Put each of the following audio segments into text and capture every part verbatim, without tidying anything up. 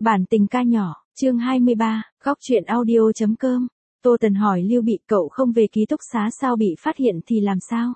Bản tình ca nhỏ, chương hai mươi ba, góc truyện audio chấm com. Tô Tần hỏi Lưu Bị, cậu không về ký túc xá sao, bị phát hiện thì làm sao?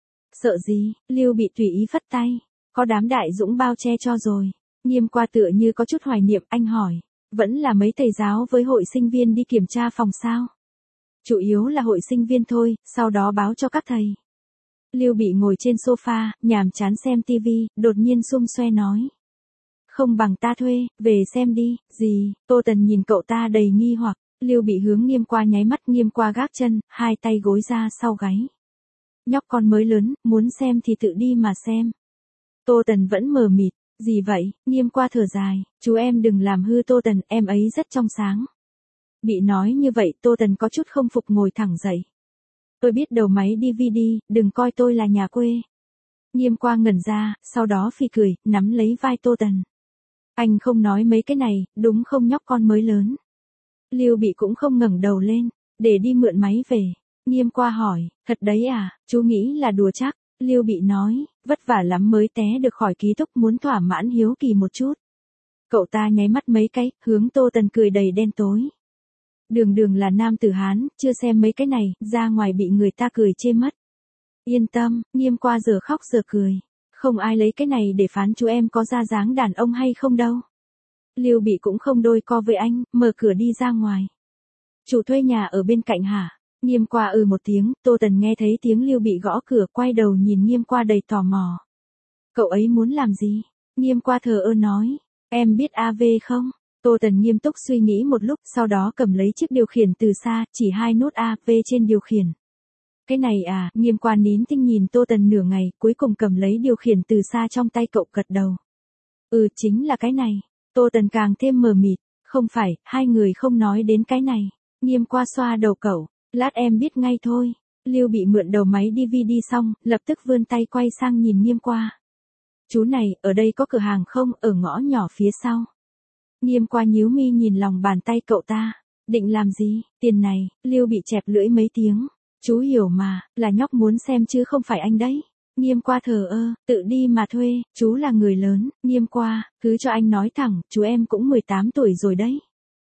Sợ gì? Lưu Bị tùy ý phất tay. Có đám đại dũng bao che cho rồi. Nghiêm Qua tựa như có chút hoài niệm, anh hỏi. Vẫn là mấy thầy giáo với hội sinh viên đi kiểm tra phòng sao? Chủ yếu là hội sinh viên thôi, sau đó báo cho các thầy. Lưu Bị ngồi trên sofa, nhàm chán xem tivi, đột nhiên xum xoe nói. Không bằng ta thuê, về xem đi. Gì? Tô Tần nhìn cậu ta đầy nghi hoặc. Lưu Bị hướng Nghiêm Qua nháy mắt, Nghiêm Qua gác chân, hai tay gối ra sau gáy. Nhóc con mới lớn, muốn xem thì tự đi mà xem. Tô Tần vẫn mờ mịt. Gì vậy? Nghiêm Qua thở dài. Chú em đừng làm hư Tô Tần, em ấy rất trong sáng. Bị nói như vậy, Tô Tần có chút không phục, ngồi thẳng dậy. Tôi biết đầu máy đê vê đê, đừng coi tôi là nhà quê. Nghiêm Qua ngẩn ra, sau đó phì cười, nắm lấy vai Tô Tần. Anh không nói mấy cái này, đúng không nhóc con mới lớn? Lưu Bị cũng không ngẩng đầu lên, để đi mượn máy về. Nghiêm Qua hỏi, thật đấy à, chú nghĩ là đùa chắc. Lưu Bị nói, vất vả lắm mới té được khỏi ký túc, muốn thỏa mãn hiếu kỳ một chút. Cậu ta nháy mắt mấy cái, hướng Tô Tần cười đầy đen tối. Đường đường là nam tử Hán, chưa xem mấy cái này, ra ngoài bị người ta cười chê mất. Yên tâm, Nghiêm Qua giờ khóc giờ cười. Không ai lấy cái này để phán chú em có ra dáng đàn ông hay không đâu. Lưu Bị cũng không đôi co với anh, mở cửa đi ra ngoài. Chủ thuê nhà ở bên cạnh hả? Nghiêm Qua ừ một tiếng, Tô Tần nghe thấy tiếng Lưu Bị gõ cửa, quay đầu nhìn Nghiêm Qua đầy tò mò. Cậu ấy muốn làm gì? Nghiêm Qua thờ ơ nói, em biết a vê không? Tô Tần nghiêm túc suy nghĩ một lúc, sau đó cầm lấy chiếc điều khiển từ xa, chỉ hai nút a vê trên điều khiển. Cái này à? Nghiêm Qua nín thinh nhìn Tô Tần nửa ngày, cuối cùng cầm lấy điều khiển từ xa trong tay cậu, gật đầu. Ừ, chính là cái này. Tô Tần càng thêm mờ mịt. Không phải, hai người không nói đến cái này. Nghiêm Qua xoa đầu cậu. Lát em biết ngay thôi. Lưu Bị mượn đầu máy đê vê đê xong, lập tức vươn tay quay sang nhìn Nghiêm Qua. Chú này, ở đây có cửa hàng không, ở ngõ nhỏ phía sau. Nghiêm Qua nhíu mi nhìn lòng bàn tay cậu ta. Định làm gì? Tiền này. Lưu Bị chẹp lưỡi mấy tiếng. Chú hiểu mà, là nhóc muốn xem chứ không phải anh đấy. Nghiêm Qua thờ ơ, tự đi mà thuê, chú là người lớn. Nghiêm Qua, cứ cho anh nói thẳng, chú em cũng mười tám tuổi rồi đấy.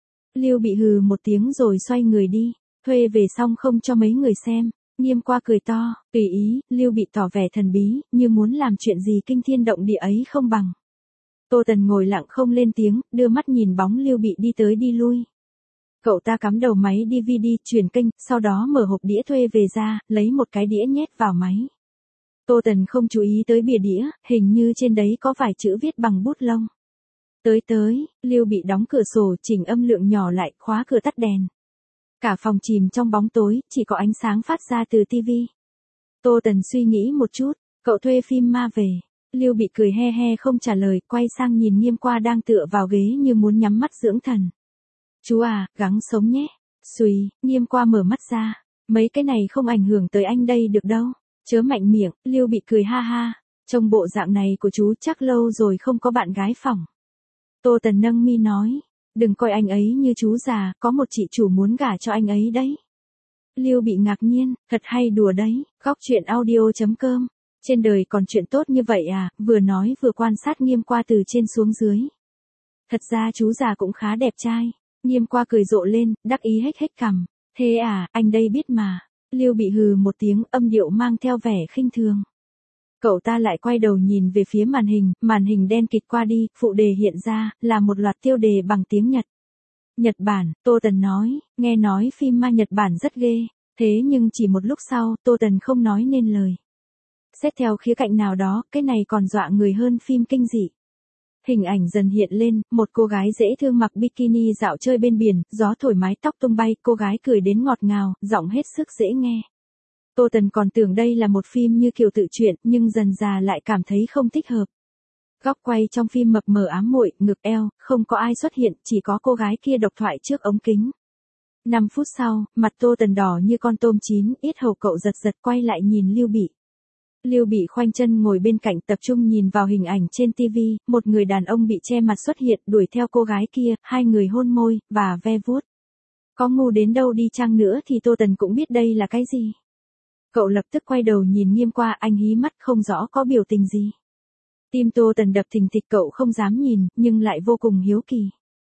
Lưu Bị hừ một tiếng rồi xoay người đi, thuê về xong không cho mấy người xem. Nghiêm Qua cười to, tùy ý. Lưu Bị tỏ vẻ thần bí, như muốn làm chuyện gì kinh thiên động địa ấy không bằng. Tô Tần ngồi lặng không lên tiếng, đưa mắt nhìn bóng Lưu Bị đi tới đi lui. Cậu ta cắm đầu máy đê vê đê, chuyển kênh, sau đó mở hộp đĩa thuê về ra, lấy một cái đĩa nhét vào máy. Tô Tần không chú ý tới bìa đĩa, hình như trên đấy có vài chữ viết bằng bút lông. Tới tới, Lưu Bị đóng cửa sổ, chỉnh âm lượng nhỏ lại, khóa cửa, tắt đèn. Cả phòng chìm trong bóng tối, chỉ có ánh sáng phát ra từ tivi. Tô Tần suy nghĩ một chút, cậu thuê phim ma về. Lưu Bị cười he he không trả lời, quay sang nhìn Nghiêm Qua đang tựa vào ghế như muốn nhắm mắt dưỡng thần. Chú à, gắng sống nhé. Xùi, Nghiêm Qua mở mắt ra. Mấy cái này không ảnh hưởng tới anh đây được đâu. Chớ mạnh miệng. Lưu Bị cười ha ha. Trông bộ dạng này của chú chắc lâu rồi không có bạn gái phỏng. Tô Tần nâng mi nói. Đừng coi anh ấy như chú già, có một chị chủ muốn gả cho anh ấy đấy. Lưu Bị ngạc nhiên, thật hay đùa đấy. Góc truyện audio chấm com. Trên đời còn chuyện tốt như vậy à? Vừa nói vừa quan sát Nghiêm Qua từ trên xuống dưới. Thật ra chú già cũng khá đẹp trai. Nghiêm Qua cười rộ lên, đắc ý hếch hếch cằm. Thế à, anh đây biết mà. Lưu Bị hừ một tiếng, âm điệu mang theo vẻ khinh thường. Cậu ta lại quay đầu nhìn về phía màn hình, màn hình đen kịt qua đi, phụ đề hiện ra, là một loạt tiêu đề bằng tiếng Nhật. Nhật Bản, Tô Tần nói, nghe nói phim ma Nhật Bản rất ghê. Thế nhưng chỉ một lúc sau, Tô Tần không nói nên lời. Xét theo khía cạnh nào đó, cái này còn dọa người hơn phim kinh dị. Hình ảnh dần hiện lên, một cô gái dễ thương mặc bikini dạo chơi bên biển, gió thổi mái tóc tung bay, cô gái cười đến ngọt ngào, giọng hết sức dễ nghe. Tô Tần còn tưởng đây là một phim như kiểu tự truyện, nhưng dần dà lại cảm thấy không thích hợp. Góc quay trong phim mập mờ ám muội, ngực eo, không có ai xuất hiện, chỉ có cô gái kia độc thoại trước ống kính. năm phút sau, mặt Tô Tần đỏ như con tôm chín, yết hầu cậu giật giật, quay lại nhìn Lưu Bị. Lưu Bị khoanh chân ngồi bên cạnh, tập trung nhìn vào hình ảnh trên tivi, một người đàn ông bị che mặt xuất hiện, đuổi theo cô gái kia, hai người hôn môi, và ve vuốt. Có ngu đến đâu đi chăng nữa thì Tô Tần cũng biết đây là cái gì. Cậu lập tức quay đầu nhìn Nghiêm Qua, anh hí mắt không rõ có biểu tình gì. Tim Tô Tần đập thình thịch, cậu không dám nhìn, nhưng lại vô cùng hiếu kỳ.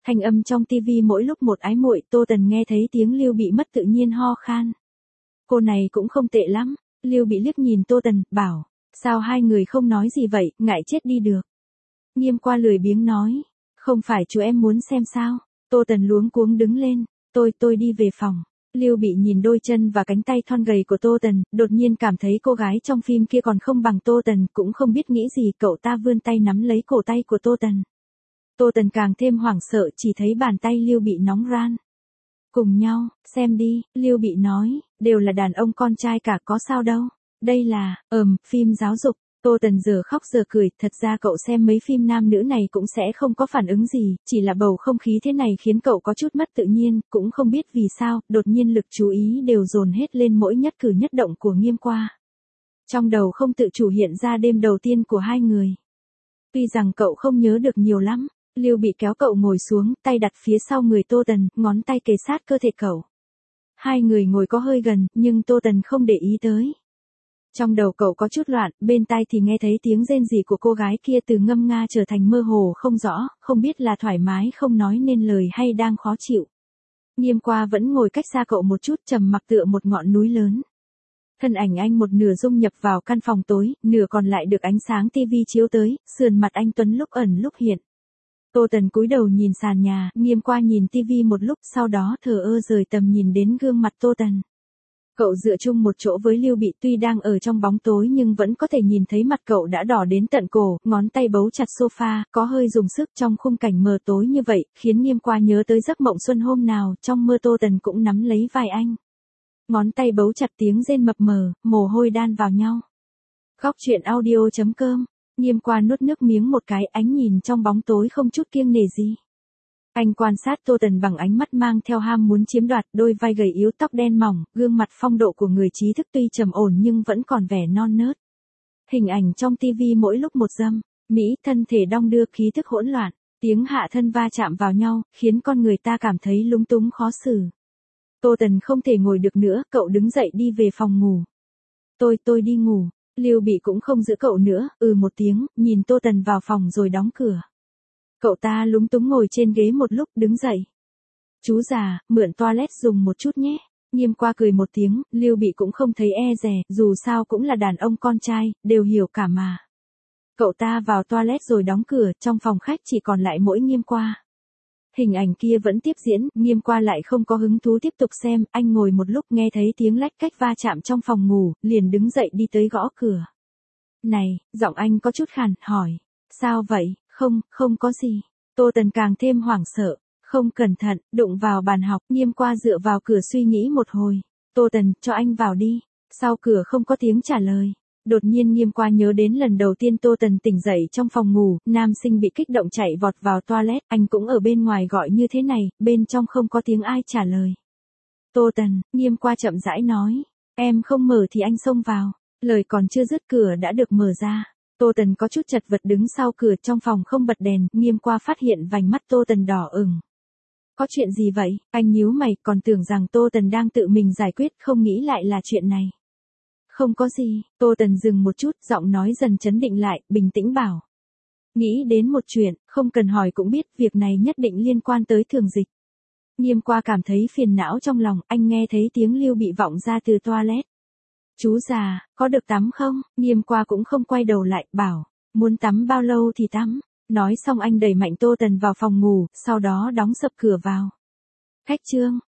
Thanh âm trong tivi mỗi lúc một ái muội, Tô Tần nghe thấy tiếng Lưu Bị mất tự nhiên ho khan. Cô này cũng không tệ lắm. Lưu Bị liếc nhìn Tô Tần, bảo, sao hai người không nói gì vậy, ngại chết đi được. Nghiêm qua lười biếng nói, không phải chú em muốn xem sao. Tô Tần luống cuống đứng lên, tôi tôi đi về phòng. Lưu Bị nhìn đôi chân và cánh tay thon gầy của Tô Tần, đột nhiên cảm thấy cô gái trong phim kia còn không bằng Tô Tần, cũng không biết nghĩ gì, cậu ta vươn tay nắm lấy cổ tay của Tô Tần. Tô Tần càng thêm hoảng sợ, chỉ thấy bàn tay Lưu Bị nóng ran. Cùng nhau, xem đi, Lưu Bị nói, đều là đàn ông con trai cả, có sao đâu. Đây là, ừm, phim giáo dục. Tô Tần giờ khóc giờ cười, thật ra cậu xem mấy phim nam nữ này cũng sẽ không có phản ứng gì, chỉ là bầu không khí thế này khiến cậu có chút mất tự nhiên, cũng không biết vì sao, đột nhiên lực chú ý đều dồn hết lên mỗi nhất cử nhất động của Nghiêm Qua. Trong đầu không tự chủ hiện ra đêm đầu tiên của hai người. Tuy rằng cậu không nhớ được nhiều lắm, Lưu Bị kéo cậu ngồi xuống, tay đặt phía sau người Tô Tần, ngón tay kề sát cơ thể cậu. Hai người ngồi có hơi gần, nhưng Tô Tần không để ý tới. Trong đầu cậu có chút loạn, bên tai thì nghe thấy tiếng rên rỉ của cô gái kia từ ngâm nga trở thành mơ hồ không rõ, không biết là thoải mái không nói nên lời hay đang khó chịu. Nghiêm Qua vẫn ngồi cách xa cậu một chút, trầm mặc tựa một ngọn núi lớn. Thân ảnh anh một nửa dung nhập vào căn phòng tối, nửa còn lại được ánh sáng tivi chiếu tới, sườn mặt anh tuấn lúc ẩn lúc hiện. Tô Tần cúi đầu nhìn sàn nhà, Nghiêm Qua nhìn tivi một lúc, sau đó thờ ơ rời tầm nhìn đến gương mặt Tô Tần. Cậu dựa chung một chỗ với Lưu Bị, tuy đang ở trong bóng tối nhưng vẫn có thể nhìn thấy mặt cậu đã đỏ đến tận cổ, ngón tay bấu chặt sofa, có hơi dùng sức trong khung cảnh mờ tối như vậy, khiến Nghiêm Qua nhớ tới giấc mộng xuân hôm nào, trong mơ Tô Tần cũng nắm lấy vai anh. Ngón tay bấu chặt, tiếng rên mập mờ, mồ hôi đan vào nhau. Góc truyện audio chấm com. Nghiêm Qua nuốt nước miếng một cái, ánh nhìn trong bóng tối không chút kiêng nể gì. Anh quan sát Tô Tần bằng ánh mắt mang theo ham muốn chiếm đoạt, đôi vai gầy yếu, tóc đen mỏng, gương mặt phong độ của người trí thức tuy trầm ổn nhưng vẫn còn vẻ non nớt. Hình ảnh trong tivi mỗi lúc một dâm, mỹ, thân thể đong đưa, khí thức hỗn loạn, tiếng hạ thân va chạm vào nhau, khiến con người ta cảm thấy lúng túng khó xử. Tô Tần không thể ngồi được nữa, cậu đứng dậy đi về phòng ngủ. Tôi, tôi đi ngủ. Lưu Bị cũng không giữ cậu nữa, ừ một tiếng, nhìn Tô Tần vào phòng rồi đóng cửa. Cậu ta lúng túng ngồi trên ghế một lúc, đứng dậy. Chú già, mượn toilet dùng một chút nhé. Nghiêm Qua cười một tiếng, Lưu Bị cũng không thấy e dè, dù sao cũng là đàn ông con trai, đều hiểu cả mà. Cậu ta vào toilet rồi đóng cửa, trong phòng khách chỉ còn lại mỗi Nghiêm Qua. Hình ảnh kia vẫn tiếp diễn, Nghiêm Qua lại không có hứng thú tiếp tục xem, anh ngồi một lúc nghe thấy tiếng lách cách va chạm trong phòng ngủ, liền đứng dậy đi tới gõ cửa. Này, giọng anh có chút khàn, hỏi, sao vậy, không, không có gì. Tô Tần càng thêm hoảng sợ, không cẩn thận, đụng vào bàn học, Nghiêm Qua dựa vào cửa suy nghĩ một hồi. Tô Tần, cho anh vào đi. Sau cửa không có tiếng trả lời. Đột nhiên Nghiêm Qua nhớ đến lần đầu tiên Tô Tần tỉnh dậy trong phòng ngủ, nam sinh bị kích động chạy vọt vào toilet, anh cũng ở bên ngoài gọi như thế này, bên trong không có tiếng ai trả lời. Tô Tần, Nghiêm Qua chậm rãi nói, em không mở thì anh xông vào. Lời còn chưa dứt cửa đã được mở ra. Tô Tần có chút chật vật đứng sau cửa, trong phòng không bật đèn, Nghiêm Qua phát hiện vành mắt Tô Tần đỏ ửng. Có chuyện gì vậy? Anh nhíu mày, còn tưởng rằng Tô Tần đang tự mình giải quyết, không nghĩ lại là chuyện này. Không có gì, Tô Tần dừng một chút, giọng nói dần chấn định lại, bình tĩnh bảo. Nghĩ đến một chuyện, không cần hỏi cũng biết, việc này nhất định liên quan tới Thường Dịch. Nghiêm Qua cảm thấy phiền não trong lòng, anh nghe thấy tiếng Lưu Bị vọng ra từ toilet. Chú già, có được tắm không? Nghiêm Qua cũng không quay đầu lại, bảo, muốn tắm bao lâu thì tắm. Nói xong anh đẩy mạnh Tô Tần vào phòng ngủ, sau đó đóng sập cửa vào. Khách trương,